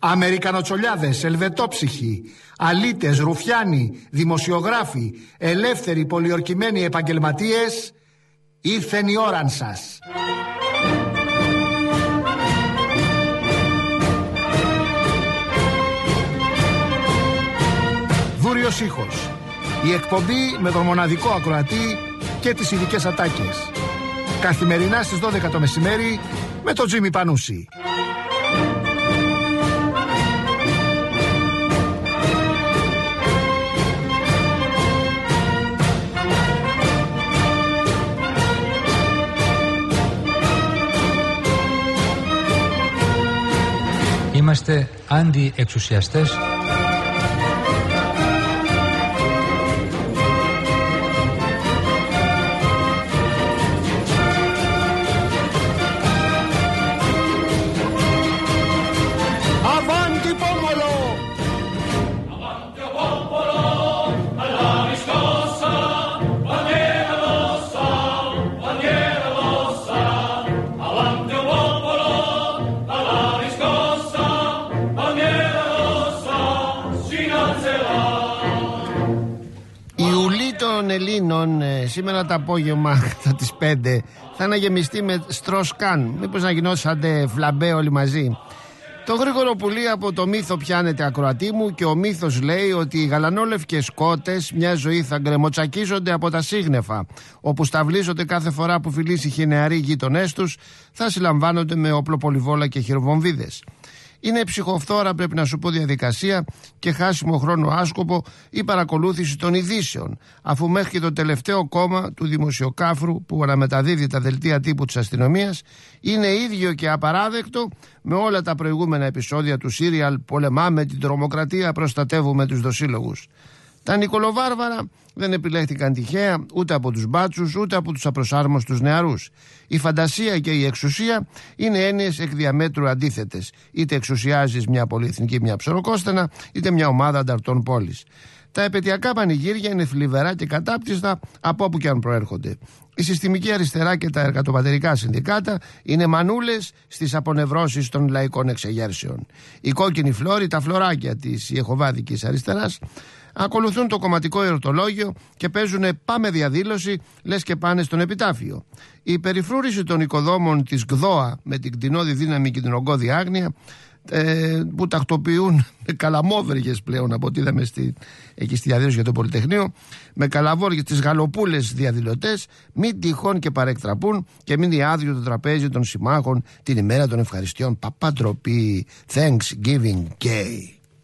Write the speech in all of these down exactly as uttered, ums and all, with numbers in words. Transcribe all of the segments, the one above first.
Αμερικανοτσολιάδες, ελβετόψυχοι, αλήτες, ρουφιάνοι, δημοσιογράφοι, ελεύθεροι, πολιορκημένοι επαγγελματίες, ήρθεν η ώραν σας. Δούριος ήχος. Η εκπομπή με τον μοναδικό ακροατή και τις ειδικές ατάκες. Καθημερινά στις δώδεκα το μεσημέρι με τον Τζίμι Πανούση. Είμαστε αντι-εξουσιαστές. Ελλήνων σήμερα το απόγευμα κατά τις πέντε θα αναγεμιστεί με στροσκάν. Μήπως να γινόσατε φλαμπέ όλοι μαζί. Το γρήγορο πουλί από το μύθο πιάνεται, ακροατή μου, και ο μύθος λέει ότι οι γαλανόλευκες κότες μια ζωή θα γκρεμοτσακίζονται από τα σύγνεφα, όπου σταυλίζονται κάθε φορά που φιλήσει οι νεαροί γείτονές τους, θα συλλαμβάνονται με όπλο-πολυβόλα και χειροβομβίδες. Είναι ψυχοφθόρα, πρέπει να σου πω, διαδικασία και χάσιμο χρόνο άσκοπο η παρακολούθηση των ειδήσεων, αφού μέχρι και το τελευταίο κόμμα του δημοσιοκάφρου που αναμεταδίδει τα δελτία τύπου της αστυνομίας είναι ίδιο και απαράδεκτο με όλα τα προηγούμενα επεισόδια του σύριαλ «Πολεμάμε την τρομοκρατία, προστατεύουμε τους δοσύλλογους». Τα Νικολοβάρβαρα δεν επιλέχθηκαν τυχαία ούτε από τους μπάτσους ούτε από τους απροσάρμοστους νεαρούς. Η φαντασία και η εξουσία είναι έννοιες εκ διαμέτρου αντίθετες. Είτε εξουσιάζεις μια πολυεθνική, μια ψωροκόστενα, είτε μια ομάδα ανταρτών πόλης. Τα επαιτειακά πανηγύρια είναι θλιβερά και κατάπτυστα από όπου και αν προέρχονται. Η συστημική αριστερά και τα εργατοπατερικά συνδικάτα είναι μανούλες στις απονευρώσεις των λαϊκών εξεγέρσεων. Οι κόκκινοι φλόροι, τα φλωράκια της ιεχωβάδικης αριστεράς, ακολουθούν το κομματικό εορτολόγιο και παίζουν «Πάμε διαδήλωση», λες και πάνε στον επιτάφιο. Η περιφρούρηση των οικοδόμων της ΓΔΟΑ με την κτηνώδη δύναμη και την ογκώδη άγνοια, ε, που τακτοποιούν με καλαμόβεργες πλέον από ό,τι είδαμε στη, εκεί στη διαδήλωση για το Πολυτεχνείο, με καλαβόργες τις γαλοπούλες διαδηλωτές, μην τυχόν και παρεκτραπούν και μείνει άδειο το τραπέζι των συμμάχων την ημέρα των ευχαριστειών. Παπαντροπή, Thanksgiving Day.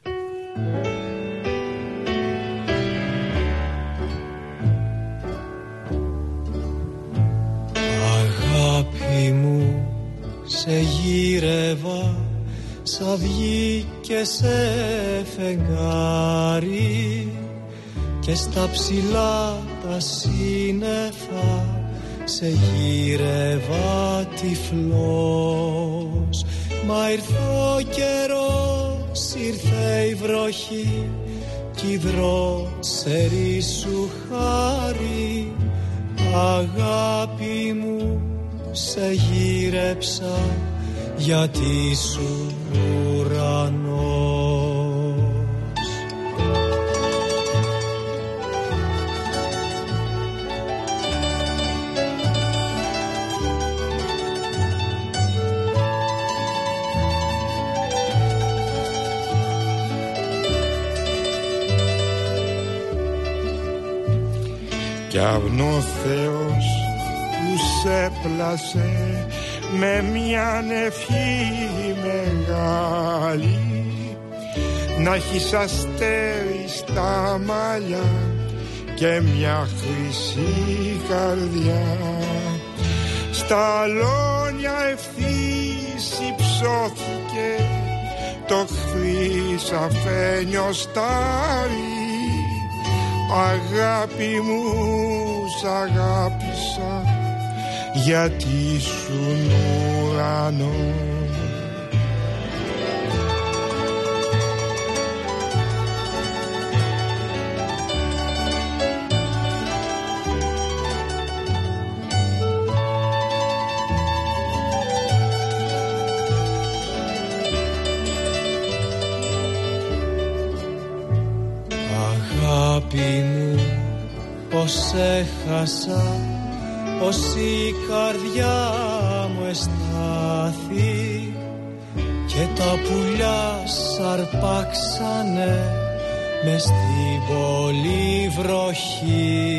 Αγάπη μου, σε γύρευα σ' αυγή και σε φεγγάρι και στα ψηλά τα σύννεφα σε γύρευα τυφλός. Μα ήρθε ο καιρός, ήρθε η βροχή κι η δρόσερη σου χάρη. Αγάπη μου, σε γύρεψα γιατί σου ουρανός. Κι αυνό Θεός που σε πλάσε με μια ευχή μεγάλη, να έχεις αστέρι στα μαλλιά και μια χρυσή καρδιά. Στα αλόνια ευθύς υψώθηκε το χρυσαφένιο στάρι. Αγάπη μου, σ' αγάπησα γιατί σου ουρανό. Αγάπη μου, πως έχασα, πως η καρδιά μου εστάθη και τα πουλιά σαρπάξανε μες στην πολύ βροχή.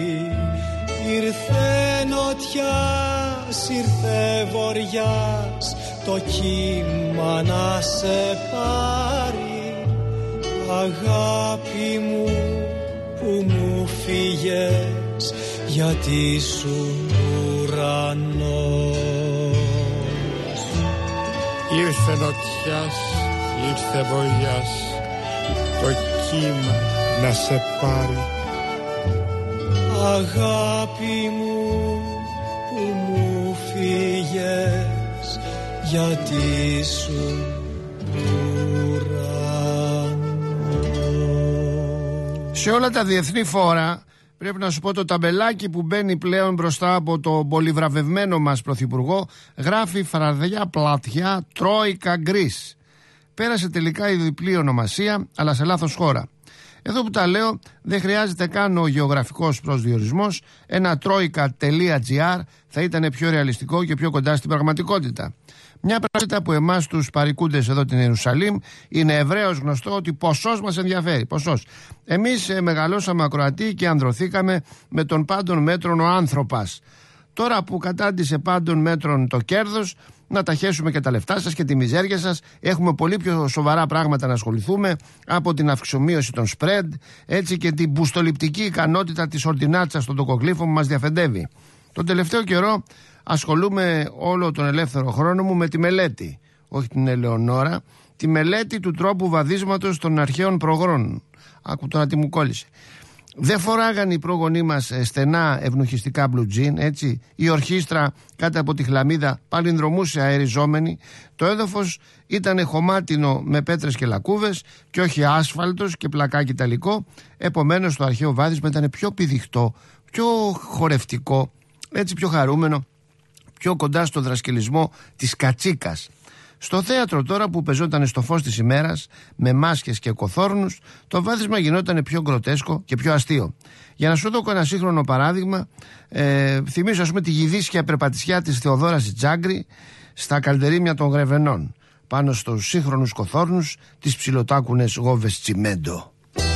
Ήρθε νοτιάς, ήρθε βοριάς, το κύμα να σε πάρει. Αγάπη μου που μου φύγες, γιατί ήσουν ουρανός. Ήρθε νοτιάς, ήρθε βοριάς, το κύμα να σε πάρει. Αγάπη μου που μου φύγες, γιατί ήσουν ουρανός. Σε όλα τα διεθνή φόρα πρέπει να σου πω, το ταμπελάκι που μπαίνει πλέον μπροστά από το πολυβραβευμένο μας πρωθυπουργό γράφει φραδιά πλατιά Τρόικα Γκρίς. Πέρασε τελικά η διπλή ονομασία, αλλά σε λάθος χώρα. Εδώ που τα λέω, δεν χρειάζεται καν ο γεωγραφικός προσδιορισμός. Ένα troika.gr θα ήταν πιο ρεαλιστικό και πιο κοντά στην πραγματικότητα. Μια πράγματα που εμάς τους παρικούντες εδώ την Ιερουσαλήμ είναι ευρέως γνωστό ότι ποσός μας ενδιαφέρει. Ποσός. Εμείς ε, μεγαλώσαμε ακροατοί και ανδρωθήκαμε με τον πάντων μέτρων ο άνθρωπος. Τώρα που κατάντησε πάντων μέτρων το κέρδος, να τα χέσουμε και τα λεφτά σας και τη μιζέρια σας. Έχουμε πολύ πιο σοβαρά πράγματα να ασχοληθούμε, από την αυξομοίωση των spread, έτσι και την μπουστοληπτική ικανότητα της ορτινάτσας στον τοκοκλήφο που μας διαφεντεύει. Τον τελευταίο καιρό ασχολούμαι όλο τον ελεύθερο χρόνο μου με τη μελέτη, όχι την Ελεονόρα, τη μελέτη του τρόπου βαδίσματος των αρχαίων προγρών. Άκου τώρα τι μου κόλλησε. Δεν φοράγαν οι πρόγονοί μας στενά ευνουχιστικά blue jean, έτσι. Η ορχήστρα κάτω από τη χλαμίδα παλινδρομούσε αεριζόμενη. Το έδαφος ήταν χωμάτινο με πέτρες και λακκούβες και όχι άσφαλτος και πλακάκι ταλικό. Επομένως το αρχαίο βάδισμα ήταν πιο πηδιχτό, πιο χορευτικό, έτσι πιο χαρούμενο, πιο κοντά στο δρασκελισμό της κατσίκας. Στο θέατρο τώρα που πεζόταν στο φως της ημέρας με μάσκες και κοθόρνους, το βάδισμα γινόταν πιο γκροτέσκο και πιο αστείο. Για να σου δω ένα σύγχρονο παράδειγμα, ε, θυμίζω ας πούμε τη γυδίσια περπατησιά της Θεοδόρας Τζάγκρη στα καλντερίμια των Γρεβενών, πάνω στους σύγχρονους κοθόρνους, τις ψιλοτάκουνες γόβες τσιμέντο.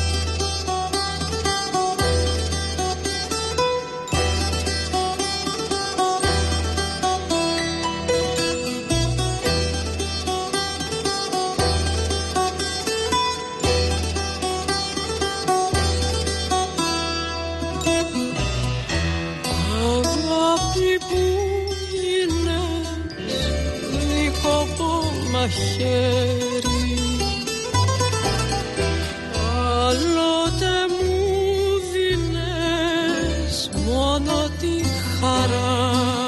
Χέρι, άλλοτε μου δίνες μόνο τη χαρά,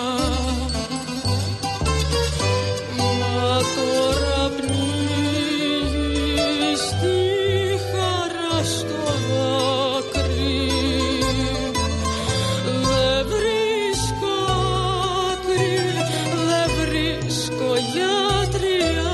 μα τώρα πνίγεις τη χαρά στο δάκρυ. Δεν βρίσκω άκρη, δεν βρίσκω γιατριά.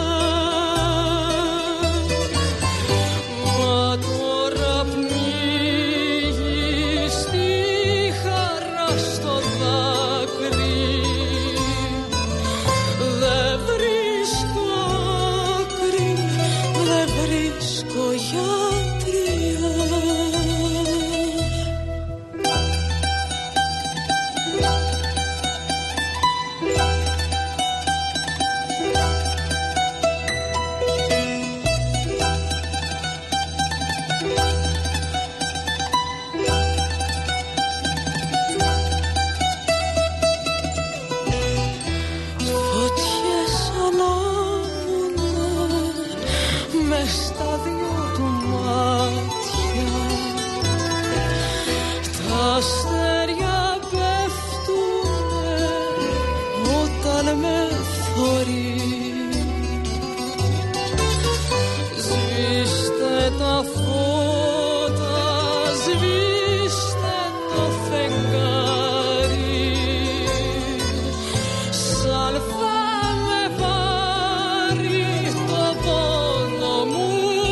Μου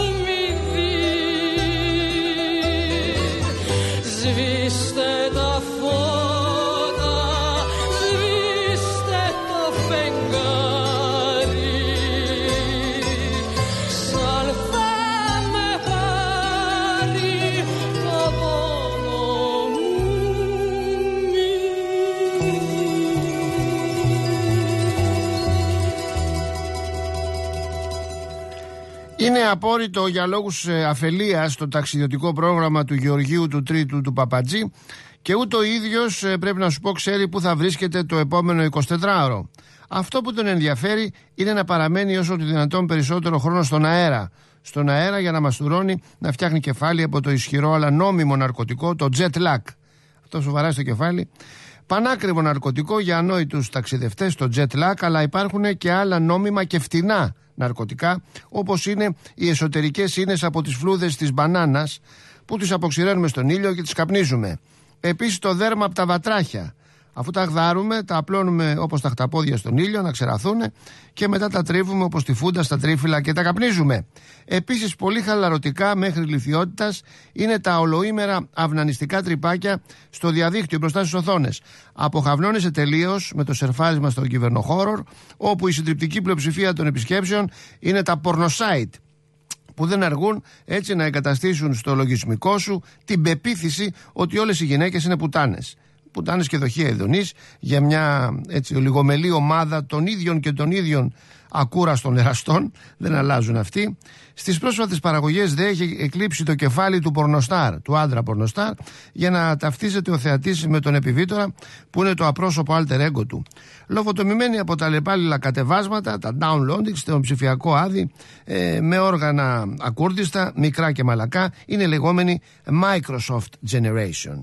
Είναι απόρριτο για λόγους αφελίας το ταξιδιωτικό πρόγραμμα του Γεωργίου του Τρίτου του Παπατζή και ούτε ο ίδιος, πρέπει να σου πω, ξέρει που θα βρίσκεται το επόμενο εικοσιτετράωρο. Αυτό που τον ενδιαφέρει είναι να παραμένει όσο το δυνατόν περισσότερο χρόνο στον αέρα. Στον αέρα για να μαστουρώνει, να φτιάχνει κεφάλι από το ισχυρό αλλά νόμιμο ναρκωτικό, το jet lag. Αυτό σου βαράει στο κεφάλι. Πανάκριβο ναρκωτικό για ανόητους ταξιδευτές, το jet lag, αλλά υπάρχουν και άλλα νόμιμα και φτηνά ναρκωτικά, όπως είναι οι εσωτερικές ίνες από τις φλούδες της μπανάνας που τις αποξηραίνουμε στον ήλιο και τις καπνίζουμε. Επίσης το δέρμα από τα βατράχια. Αφού τα γδάρουμε, τα απλώνουμε όπως τα χταπόδια στον ήλιο να ξεραθούν και μετά τα τρίβουμε όπως τη φούντα στα τρίφυλλα και τα καπνίζουμε. Επίσης, πολύ χαλαρωτικά μέχρι λιθιότητας είναι τα ολοήμερα αυνανιστικά τρυπάκια στο διαδίκτυο μπροστά στις οθόνες. Αποχαυνώνεσαι τελείως με το σερφάρισμα στον κυβερνοχώρο, όπου η συντριπτική πλειοψηφία των επισκέψεων είναι τα πορνοσάιτ, που δεν αργούν έτσι να εγκαταστήσουν στο λογισμικό σου την πεποίθηση ότι όλες οι γυναίκες είναι πουτάνες. Πουτάνες και δοχεία ειδονής για μια έτσι ολιγομελή ομάδα των ίδιων και των ίδιων ακούραστων εραστών. Δεν αλλάζουν αυτοί. Στις πρόσφατες παραγωγές δε έχει εκλείψει το κεφάλι του πορνοστάρ, του άντρα πορνοστάρ, για να ταυτίζεται ο θεατής με τον επιβίτορα που είναι το απρόσωπο alter ego του. Λογοτομημένοι από τα λεπάλληλα κατεβάσματα, τα downloading στο ψηφιακό άδει, ε, με όργανα ακούρδιστα, μικρά και μαλακά, είναι λεγόμενη Microsoft Generation.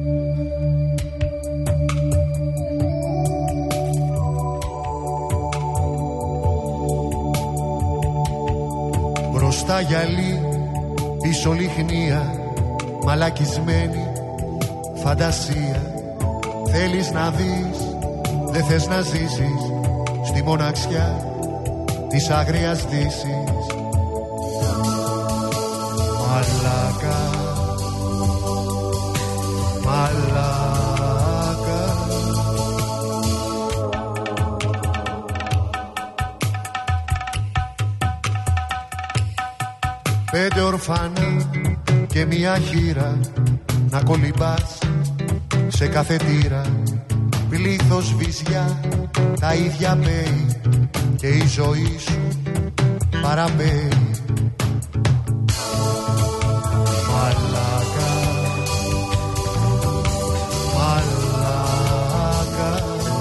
Μπροστά γυαλί, πίσω λιχνία, μαλακισμένη φαντασία. Θέλεις να δεις, δεν θες να ζήσεις στη μοναξιά της άγριας δύσης. Μαλάκα, μαλάκα. Πέντε ορφανά και μια χείρα να κολυμπάς σε κάθε τύρα. Πλήθος βυζιά, τα ίδια πέει και η ζωή σου παραπέει. Μαλάκα, μαλάκα.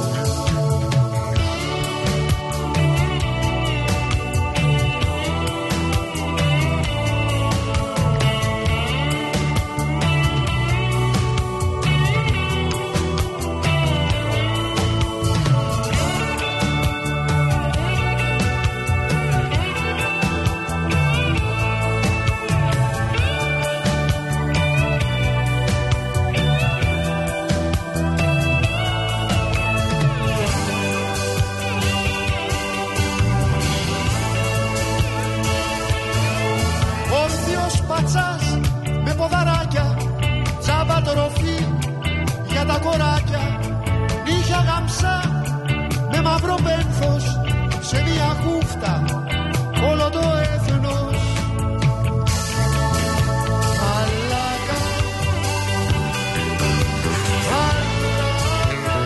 Με ποδαράκια, τζάμπα τροφή για τα κοράκια. Νύχια γαμψά με μαύρο πένθος, σε μια χούφτα όλο το έθνος. Μαλάκα, μαλάκα.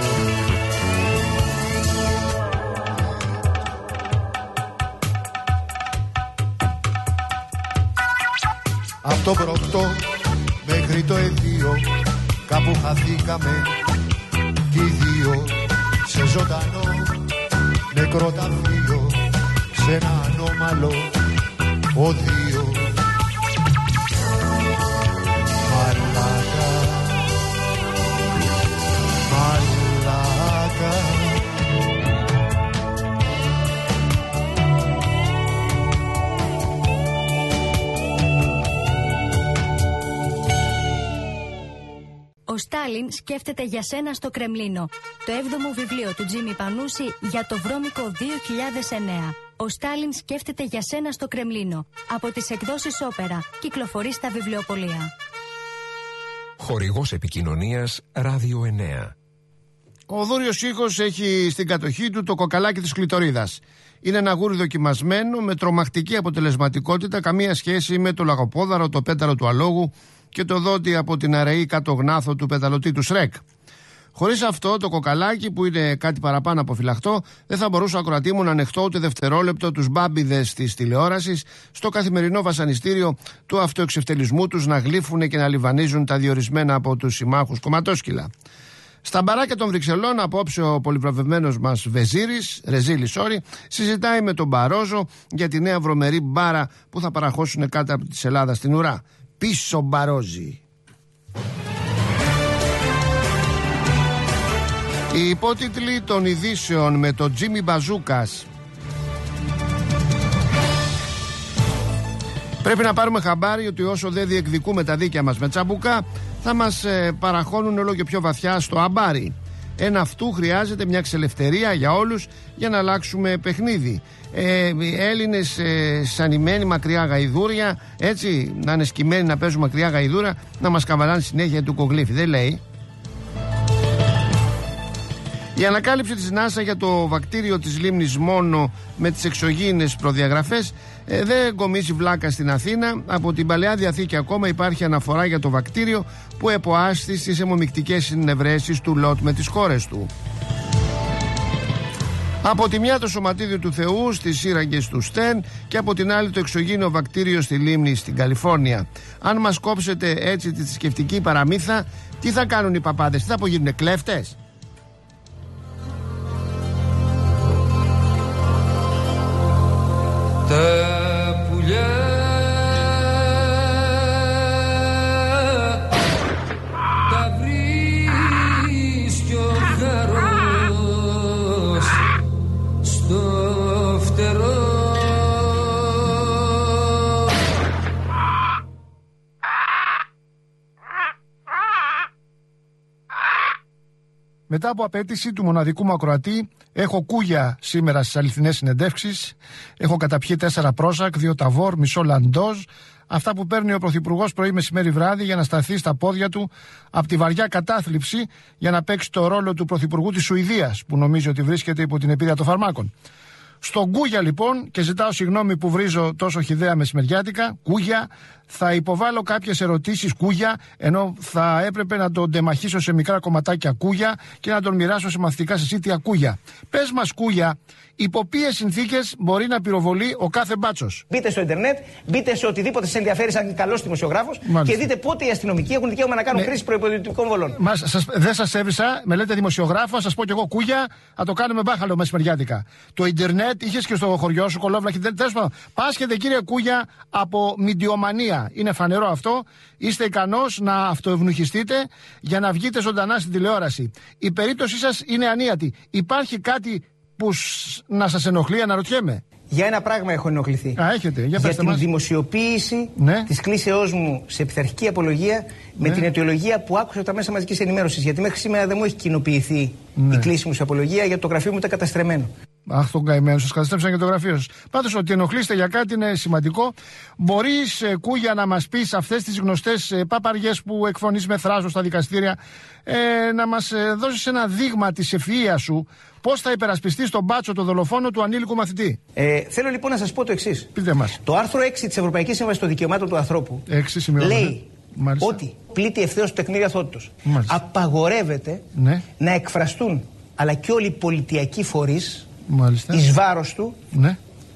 Απ' το πρώτο μέχρι το εδίο κάπου χαθήκαμε κι οι δύο, σε ζωντανό νεκροταφείο, σε ένα ανώμαλο οδείο. Μαλάκα, μαλάκα. Ο Στάλιν σκέφτεται για σένα στο Κρεμλίνο. Το έβδομο βιβλίο του Τζίμι Πανούση για το βρώμικο δύο χιλιάδες εννέα. Ο Στάλιν σκέφτεται για σένα στο Κρεμλίνο. Από τις εκδόσεις Όπερα. Κυκλοφορεί στα βιβλιοπωλεία. Χορηγός επικοινωνίας Ράδιο εννέα. Ο Δούριος Ήχος έχει στην κατοχή του το κοκαλάκι της κλειτορίδας. Είναι ένα γούρι δοκιμασμένο με τρομακτική αποτελεσματικότητα, καμία σχέση με το λαγοπόδαρο, το πέταλο του αλόγου και το δότη από την αραιή κάτω γνάθο του πεταλωτή του Σρεκ. Χωρίς αυτό το κοκαλάκι που είναι κάτι παραπάνω από φυλαχτό, δεν θα μπορούσα ακροατή μου να ανεχτώ ούτε δευτερόλεπτο τους μπάμπιδες της τηλεόρασης στο καθημερινό βασανιστήριο του αυτοεξευτελισμού τους να γλύφουν και να λιβανίζουν τα διορισμένα από τους συμμάχους κομματόσκυλα. Στα μπαράκια των Βρυξελών, απόψε ο πολυπροβευμένος μας Βεζίρης, Ρεζίλης, sorry, συζητάει με τον Μπαρόζο για τη νέα βρωμερή μπάρα που θα παραχώσουν κάτω από της Ελλάδας στην ουρά. Πίσω Μπαρόζι. Οι υπότιτλοι των ειδήσεων με τον Τζίμι Μπαζούκας. Πρέπει να πάρουμε χαμπάρι ότι όσο δεν διεκδικούμε τα δίκαια μας με τσαμπουκά, θα μας ε, παραχώνουν όλο και πιο βαθιά στο αμπάρι. Εν αυτού χρειάζεται μια ξελευθερία για όλους για να αλλάξουμε παιχνίδι. Ε, οι Έλληνες ε, σανημένοι μακριά γαϊδούρια, έτσι, να είναι σκυμμένοι να παίζουν μακριά γαϊδούρα, να μας καβαλάνε συνέχεια του κογλίφη. Δεν λέει. Η ανακάλυψη της NASA για το βακτήριο της λίμνης Μόνο με τις εξωγήινες προδιαγραφές ε, δεν κομίσει βλάκα στην Αθήνα. Από την Παλαιά Διαθήκη ακόμα υπάρχει αναφορά για το βακτήριο που εποάστη στις αιμομυκτικές συνευρέσεις του Λότ με τις χώρες του. Από τη μια το σωματίδιο του Θεού στις σύραγγες του Στεν και από την άλλη το εξωγήινο βακτήριο στη λίμνη στην Καλιφόρνια. Αν μας κόψετε έτσι τη θρησκευτική παραμύθα, τι θα κάνουν οι παπάδες, τι θα απογείνουνε, κλέφτες? Τα πουλιά τα βρίσκει ο χαρός στο φτερό. Μετά από απέτηση του μοναδικού μου ακροατή, έχω κούγια σήμερα στις αληθινές συνεντεύξεις. Έχω καταπιεί τέσσερα πρόζακ, δύο ταβόρ, μισό λαντόζ. Αυτά που παίρνει ο Πρωθυπουργός πρωί, μεσημέρι, βράδυ για να σταθεί στα πόδια του από τη βαριά κατάθλιψη για να παίξει το ρόλο του Πρωθυπουργού της Σουηδίας, που νομίζει ότι βρίσκεται υπό την επίδεια των φαρμάκων. Στον Κούγια λοιπόν, και ζητάω συγγνώμη που βρίζω τόσο χυδαία μεσημεριάτικα, Κούγια, θα υποβάλω κάποιες ερωτήσεις Κούγια, ενώ θα έπρεπε να τον τεμαχίσω σε μικρά κομματάκια Κούγια και να τον μοιράσω σε μαθητικά συσίτια Κούγια. Πες μας Κούγια, υπό ποιες συνθήκες μπορεί να πυροβολεί ο κάθε μπάτσος? Μπείτε στο Ιντερνετ, μπείτε σε οτιδήποτε σας ενδιαφέρει σαν καλός δημοσιογράφος και δείτε πότε οι αστυνομικοί έχουν δικαίωμα να κάνουν ναι. χρήση προϋπολογικών βολών. Μα, σας, δεν σας έβρισα, με λέτε δημοσιογράφο, θα σας πω κι εγώ Κούγια, θα το κάνουμε μπάχαλο μεσημεριάτικα. Το Ιντερνετ είχες και στο χωριό σου, κολόβλαχη, τέλος πάντων. Πάσχετε κύριε Κούγια από μιντιομανία. Είναι φανερό αυτό. Είστε ικανός να αυτοευνοχιστείτε για να βγείτε ζωντανά στην τηλεόραση. Η περίπτωσή σας είναι ανίατη. Υπάρχει κάτι που να σας ενοχλεί, αναρωτιέμαι? Για ένα πράγμα έχω ενοχληθεί. Α, έχετε. Για, για την μας. δημοσιοποίηση ναι. της κλήσεώς μου σε πειθαρχική απολογία με ναι. την αιτιολογία που άκουσα από τα μέσα μαζικής ενημέρωσης. Γιατί μέχρι σήμερα δεν μου έχει κοινοποιηθεί ναι. η κλήση μου σε απολογία, γιατί το γραφείο μου ήταν καταστρεμμένο. Αχ, τον καημένο, σας καταστρέψαν και το γραφείο σας. Πάντως, ότι ενοχλείστε για κάτι είναι σημαντικό. Μπορείς, ε, Κούγια, να μας πεις αυτές τις γνωστές ε, παπαριές που εκφωνείς με θράσος στα δικαστήρια, ε, να μας ε, δώσεις ένα δείγμα της ευφυΐας σου, πώς θα υπερασπιστείς τον μπάτσο, το δολοφόνο του ανήλικου μαθητή? Ε, θέλω λοιπόν να σας πω το εξής. Πείτε μας. Το άρθρο έξι της Ευρωπαϊκής Σύμβασης των Δικαιωμάτων του Ανθρώπου έξι, λέει Μάλιστα. ότι πλήττει ευθέως το τεκμήριο αθωότητος. Απαγορεύεται ναι. να εκφραστούν, αλλά και όλοι οι πολιτιακοί φορείς, Μάλιστα. εις βάρος του, ναι.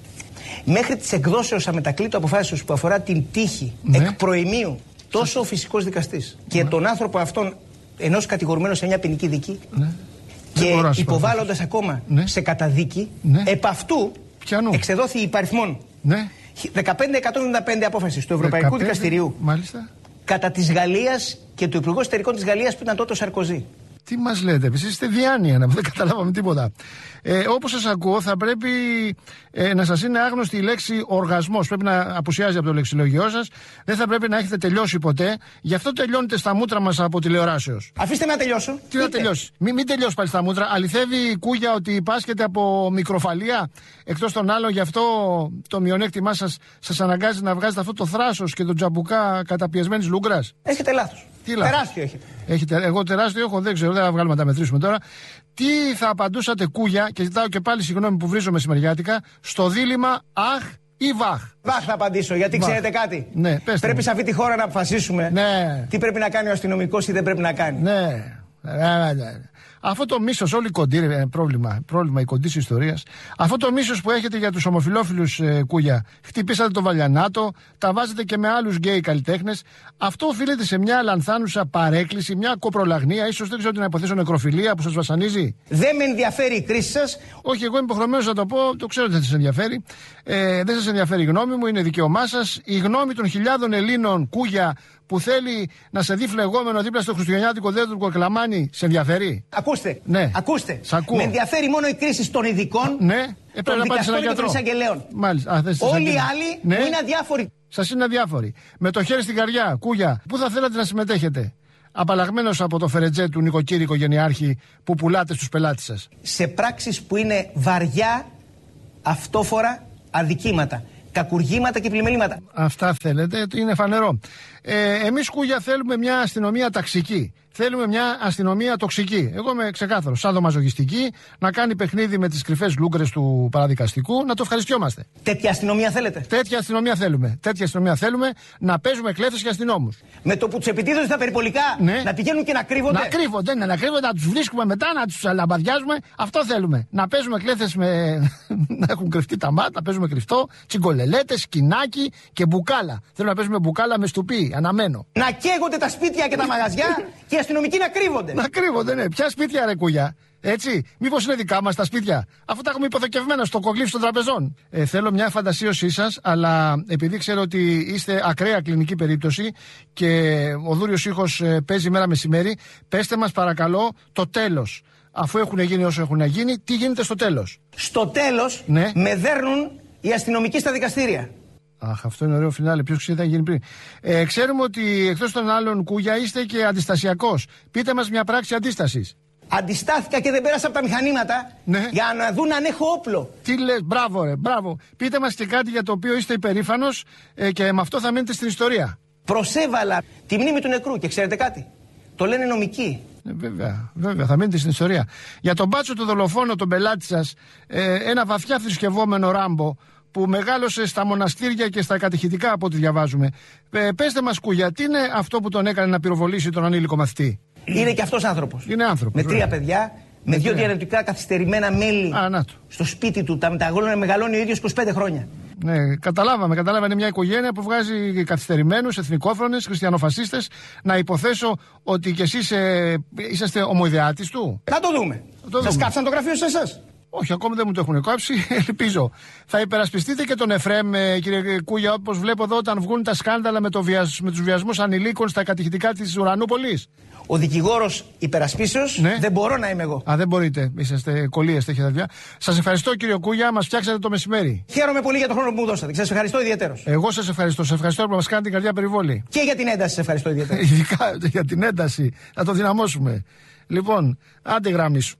μέχρι τις εκδόσεως αμετακλήτου αποφάσεως που αφορά την τύχη ναι. εκ προημίου, τόσο ο φυσικός δικαστής ναι. και τον άνθρωπο αυτόν ενός κατηγορουμένου σε μια ποινική δίκη ναι. και υποβάλλοντας ακόμα ναι. σε καταδίκη, ναι. επ' αυτού Πιανού. εξεδόθη υπαριθμών ναι. δεκαπέντε εκατόν εβδομήντα πέντε απόφαση του Ευρωπαϊκού δεκαπέντε, Δικαστηρίου μάλιστα. κατά της Γαλλίας και του Υπουργού Εσωτερικών της Γαλλίας που ήταν τότε ο Σαρκοζή. Τι μας λέτε, εσείς είστε διάνοια, δεν καταλάβαμε τίποτα. Ε, όπως σας ακούω, θα πρέπει ε, να σας είναι άγνωστη η λέξη οργασμός. Πρέπει να απουσιάζει από το λεξιλόγιό σας. Δεν θα πρέπει να έχετε τελειώσει ποτέ. Γι' αυτό τελειώνετε στα μούτρα μας από τηλεοράσεως. Αφήστε με να τελειώσω. Τι να τελειώσει. Μην, μην τελειώσει πάλι στα μούτρα. Αληθεύει η Κούγια ότι πάσχετε από μικροφαλία. Εκτός των άλλων, γι' αυτό το μειονέκτημά σας σας αναγκάζει να βγάζετε αυτό το θράσος και τον τζαμπουκά καταπιεσμένης λούγκρας. Έχετε λάθος. Τι λάθος. Τεράστιο έχετε. Έχετε. Εγώ τεράστιο έχω, δεν ξέρω, δεν θα βγάλουμε να τα μετρήσουμε τώρα. Τι θα απαντούσατε, Κούγια, και ζητάω και πάλι συγγνώμη που βρίζω μεσημεριάτικα, στο δίλημμα αχ ή βαχ? Βαχ θα απαντήσω, γιατί βαχ. Ξέρετε κάτι. Ναι, πέστε πρέπει μου. σε αυτή τη χώρα να αποφασίσουμε ναι. τι πρέπει να κάνει ο αστυνομικός ή δεν πρέπει να κάνει. Ναι. Αυτό το μίσος, όλη η κοντή, είναι πρόβλημα, πρόβλημα η κοντή της ιστορίας. Αυτό το μίσος που έχετε για τους ομοφυλόφιλους, ε, Κούγια, χτυπήσατε το Βαλιανάτο, τα βάζετε και με άλλους γκέι καλλιτέχνες. Αυτό οφείλεται σε μια λανθάνουσα παρέκκληση, μια κοπρολαγνία, ίσως δεν ξέρω τι να υποθέσω, νεκροφιλία που σας βασανίζει. Δεν με ενδιαφέρει η κρίση σας. Όχι, εγώ είμαι υποχρεωμένος να το πω, το ξέρω ότι δεν σας ενδιαφέρει. Ε, δεν σας ενδιαφέρει η γνώμη μου, είναι δικαίωμά σας. Η γνώμη των χιλιάδων Ελλήνων, Κούγια, που θέλει να σε δει φλεγόμενο δίπλα στο χριστουγεννιάτικο δέντρο του Κλαμάνι, σε ενδιαφέρει? Ακούστε. Ναι. Ακούστε. Με ενδιαφέρει μόνο η κρίση των ειδικών, ναι. ε, των δικαστών και των εισαγγελέων. Μάλιστα. Α, όλοι οι άλλοι ναι. μου είναι αδιάφοροι. Σας είναι αδιάφοροι. Με το χέρι στην καρδιά, Κούγια, πού θα θέλατε να συμμετέχετε? Απαλλαγμένος από το φερετζέ του νοικοκύρη οικογενειάρχη που πουλάτε στους πελάτες σας. Σε πράξεις που είναι βαριά, αυτόφορα αδικήματα. Κακουργήματα και πλημελήματα. Αυτά θέλετε, είναι φανερό. Ε, εμείς, Κούγια, θέλουμε μια αστυνομία ταξική. Θέλουμε μια αστυνομία τοξική. Εγώ είμαι ξεκάθαρο. Σαδομαζογιστική, να κάνει παιχνίδι με τις κρυφές λούγκρες του παραδικαστικού, να το ευχαριστιόμαστε. Τέτοια αστυνομία θέλετε? Τέτοια αστυνομία θέλουμε. Τέτοια αστυνομία θέλουμε, να παίζουμε κλέφτες και αστυνόμους. Με το που τους επιτίθενται στα περιπολικά, ναι. να πηγαίνουν και να κρύβονται. Να κρύβονται, ναι, να κρύβονται, να τους βρίσκουμε μετά, να τους λαμπαδιάζουμε. Αυτό θέλουμε. Να παίζουμε κλέφτες με. να έχουν κρυφτεί τα μάτια, να παίζουμε κρυφτό, τσιγκολελέτες, σκινάκι και μπουκάλα. Θέλω να παίζουμε μπουκάλα με στουπί, αναμένο. Να καίγονται τα σπίτια και τα μαγαζιά και οι αστυνομικοί να κρύβονται. Να κρύβονται, ναι. Ποια σπίτια, ρε Κούγια? Έτσι, μήπως είναι δικά μας τα σπίτια? Αφού τα έχουμε υποθηκευμένα στο κοκλήφι των τραπεζών. Ε, θέλω μια φαντασίωσή σας, αλλά επειδή ξέρω ότι είστε ακραία κλινική περίπτωση και ο δούριος ήχος ε, παίζει μέρα μεσημέρι, πέστε μας παρακαλώ το τέλος. Αφού έχουν γίνει όσο έχουν γίνει, τι γίνεται στο τέλος? Στο τέλος, ναι. με δέρνουν οι αστυνομικοί στα δικαστήρια. Αχ, αυτό είναι ωραίο φινάλε. Ποιος ξέρει τι θα γίνει πριν. Ε, ξέρουμε ότι εκτός των άλλων, Κούγια, είστε και αντιστασιακός. Πείτε μας μια πράξη αντίστασης. Αντιστάθηκα και δεν πέρασα από τα μηχανήματα, ναι. για να δουν αν έχω όπλο. Τι λες, μπράβο, ρε, μπράβο. Πείτε μας και κάτι για το οποίο είστε υπερήφανος ε, και με αυτό θα μείνετε στην ιστορία. Προσέβαλα τη μνήμη του νεκρού και ξέρετε κάτι? Το λένε νομικοί. Ε, βέβαια, βέβαια, θα μείνετε στην ιστορία. Για τον μπάτσο του δολοφόνο, τον πελάτη σας, ε, ένα βαθιά θρησκευόμενο Ράμπο, που μεγάλωσε στα μοναστήρια και στα κατηχητικά από ό,τι διαβάζουμε. Ε, πέστε μας, Κούγια, τι είναι αυτό που τον έκανε να πυροβολήσει τον ανήλικο μαθητή? Είναι και αυτός άνθρωπος. Είναι άνθρωπος. Με τρία παιδιά, με, με δύο διαρρετικά καθυστερημένα μέλη Α, να στο σπίτι του. Τα μεταγόλωνα μεγαλώνει ο ίδιος είκοσι πέντε χρόνια. Ναι, καταλάβαμε, καταλάβαμε. Είναι μια οικογένεια που βγάζει καθυστερημένους, εθνικόφρονες, χριστιανοφασίστες. Να υποθέσω ότι κι εσείς ε, είσαστε ομοειδεάτης του. Να το δούμε. Το Σας δούμε. Κάψαν το γραφείο σε εσάς? Όχι, ακόμη δεν μου το έχουν κόψει. Ελπίζω. Θα υπερασπιστείτε και τον Εφρέμ, κύριε Κούγια, όπως βλέπω εδώ, όταν βγουν τα σκάνδαλα με, το βιασ... με τους βιασμούς ανηλίκων στα κατηχητικά της Ουρανούπολης. Ο δικηγόρος υπερασπίσεως, ναι. δεν μπορώ να είμαι εγώ. Α, δεν μπορείτε. Είσαστε κολλίες, έχετε αδειά. Σας ευχαριστώ, κύριε Κούγια, μας φτιάξατε το μεσημέρι. Χαίρομαι πολύ για τον χρόνο που μου δώσατε. Σας ευχαριστώ ιδιαίτερος. Εγώ σας ευχαριστώ. Σας ευχαριστώ που μας κάνετε την καρδιά περιβόλη. Και για την ένταση, σας ευχαριστώ ιδιαίτερος. Ειδικά για την ένταση. Να το δυναμώσουμε. Λοιπόν, άντε γράμμη σου.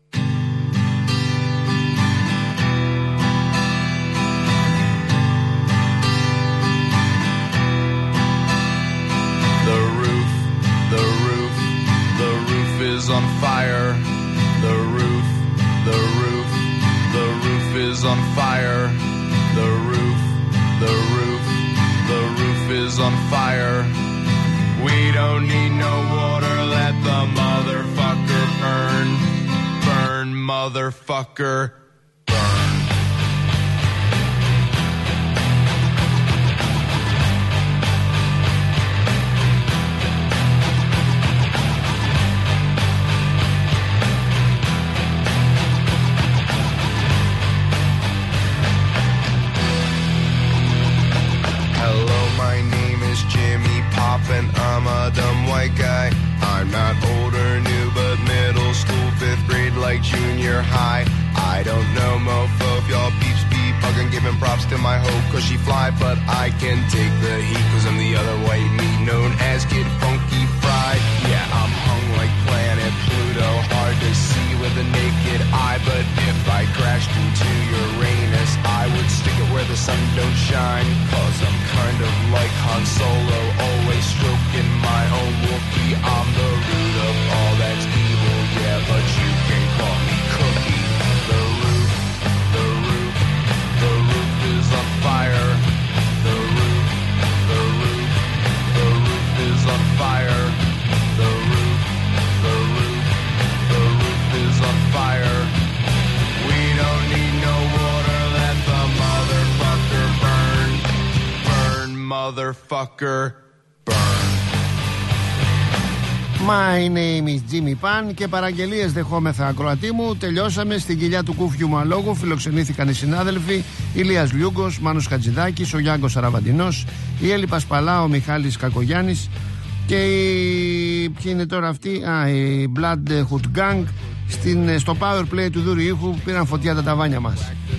Is on fire. The roof, the roof, the roof is on fire. The roof, the roof, the roof is on fire. We don't need no water, let the motherfucker burn. Burn, motherfucker. And I'm a dumb white guy. I'm not old or new, but middle school, fifth grade, like junior high. I don't know, mofo, if y'all peeps be bugging, giving props to my hoe, cause she fly, but I can take the heat, cause I'm the other white meat, known as Kid Funky Fried. Yeah, I'm hung like planet Pluto, hard to see with a naked eye, but if I crashed into Uranus, I would stick it where the sun don't shine, cause I'm kind of like Han Solo, always stroking my own Wookiee. I'm the root of all that's evil, yeah, but you can call me Cookie. The roof, the roof, the roof is on fire. The roof, the motherfucker, burn. My name is Jimmy Pan και παραγγελίες δεχόμεθα ακροατή μου. Τελειώσαμε. Στην κοιλιά του κούφιου μου αλόγου φιλοξενήθηκαν οι συνάδελφοι Ηλίας Λιούγκος, Μάνος Χατζηδάκης, ο Γιάνγκος Αραβαντινός, η Έλλη Πασπαλά, ο Μιχάλης Κακογιάννης και η... ποιοι είναι τώρα αυτοί? Α, η Blood Hood Gang. Στην, στο power play του Δούρου Ήχου πήραν φωτιά τα ταβάνια μας.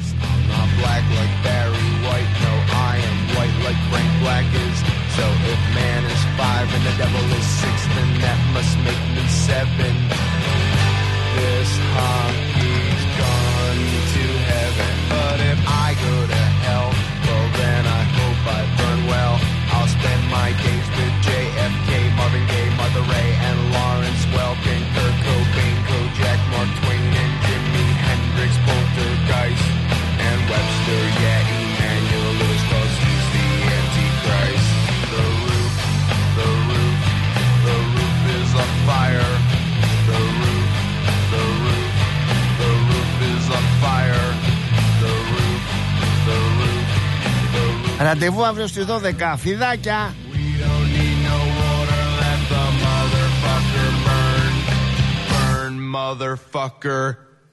So if man is five and the devil is six, then that must make me seven. This hockey's gone to heaven, but if I go to hell, well then I hope I burn well. I'll spend my days with J F K, Marvin Gaye, Martha Ray, and Lawrence Welk, and Kurt Cobain, Kojak, Mark Twain, and Jimi Hendrix, Poltergeist, and Webster, yeah, Emmanuel Lewis, 'cause he's the Antichrist. The roof, the roof, the roof is on fire. The roof, the roof, the roof is on fire. The roof, the roof, the roof. Ραντεβού αύριο στις δώδεκα. Φιδάκια. We don't need no water, let the motherfucker burn. Burn, motherfucker.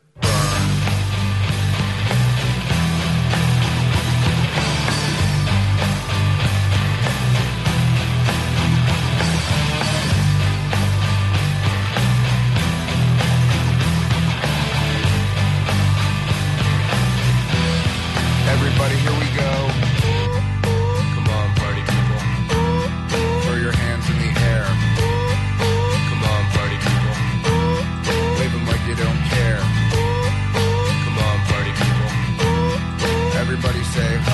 Everybody, here we go. Come on, party people. Throw your hands in the air. Come on, party people. Wave them like you don't care. Come on, party people. Everybody say